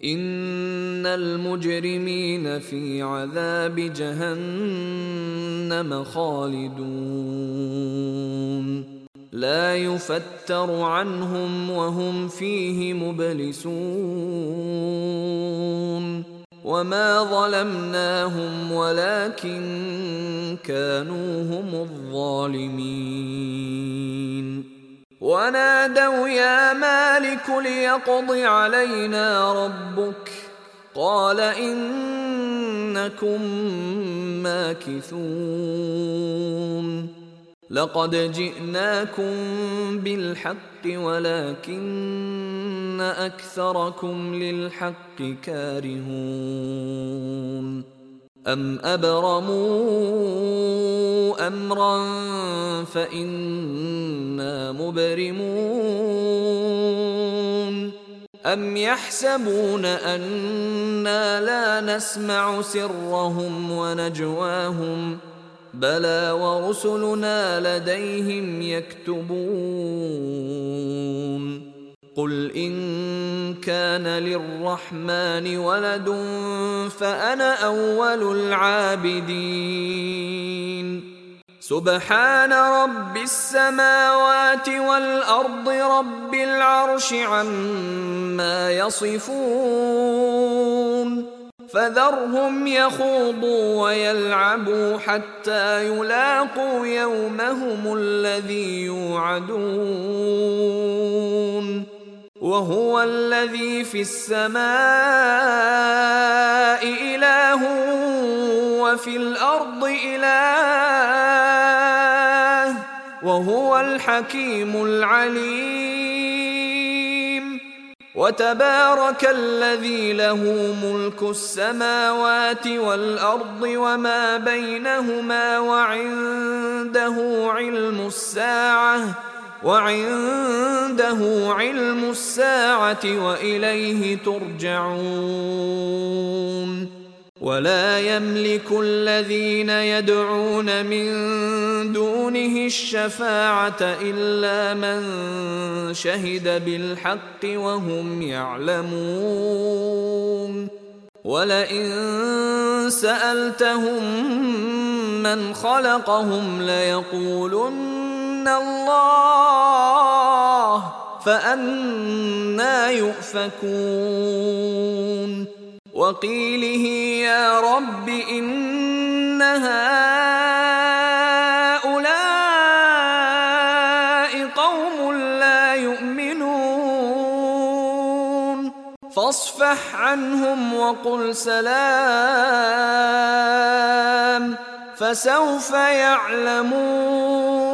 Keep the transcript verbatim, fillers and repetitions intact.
إن المجرمين في عذاب جهنم خالدون لا يفتر عنهم وهم فيه مبلسون وما ظلمناهم ولكن كانوا هم الظالمين ونادوا يا مالك ليقض علينا ربك قال إنكم ماكثون لقد جئناكم بالحق ولكن أكثركم للحق كارهون أم أبرموا أمرا فإنا مبرمون أم يحسبون أنا لا نسمع سرهم ونجواهم بلى ورسلنا لديهم يكتبون قل إن كان للرحمن ولد فأنا أول العابدين سبحان رب السماوات والأرض رب العرش عما يصفون فذرهم يخوضوا ويلعبوا حتى يلاقوا يومهم الذي يوعدون وهو الذي في السماء إله وفي الأرض إله وهو الحكيم العليم وتبارك الذي له ملك السماوات والأرض وما بينهما وعنده علم الساعة وعنده علم الساعة وإليه ترجعون ولا يملك الذين يدعون من دونه الشفاعة إلا من شهد بالحق وهم يعلمون ولئن سألتهم من خلقهم ليقولن الله فأنى يؤفكون وقيله يا رب إن هؤلاء قوم لا يؤمنون فاصفح عنهم وقل سلام فسوف يعلمون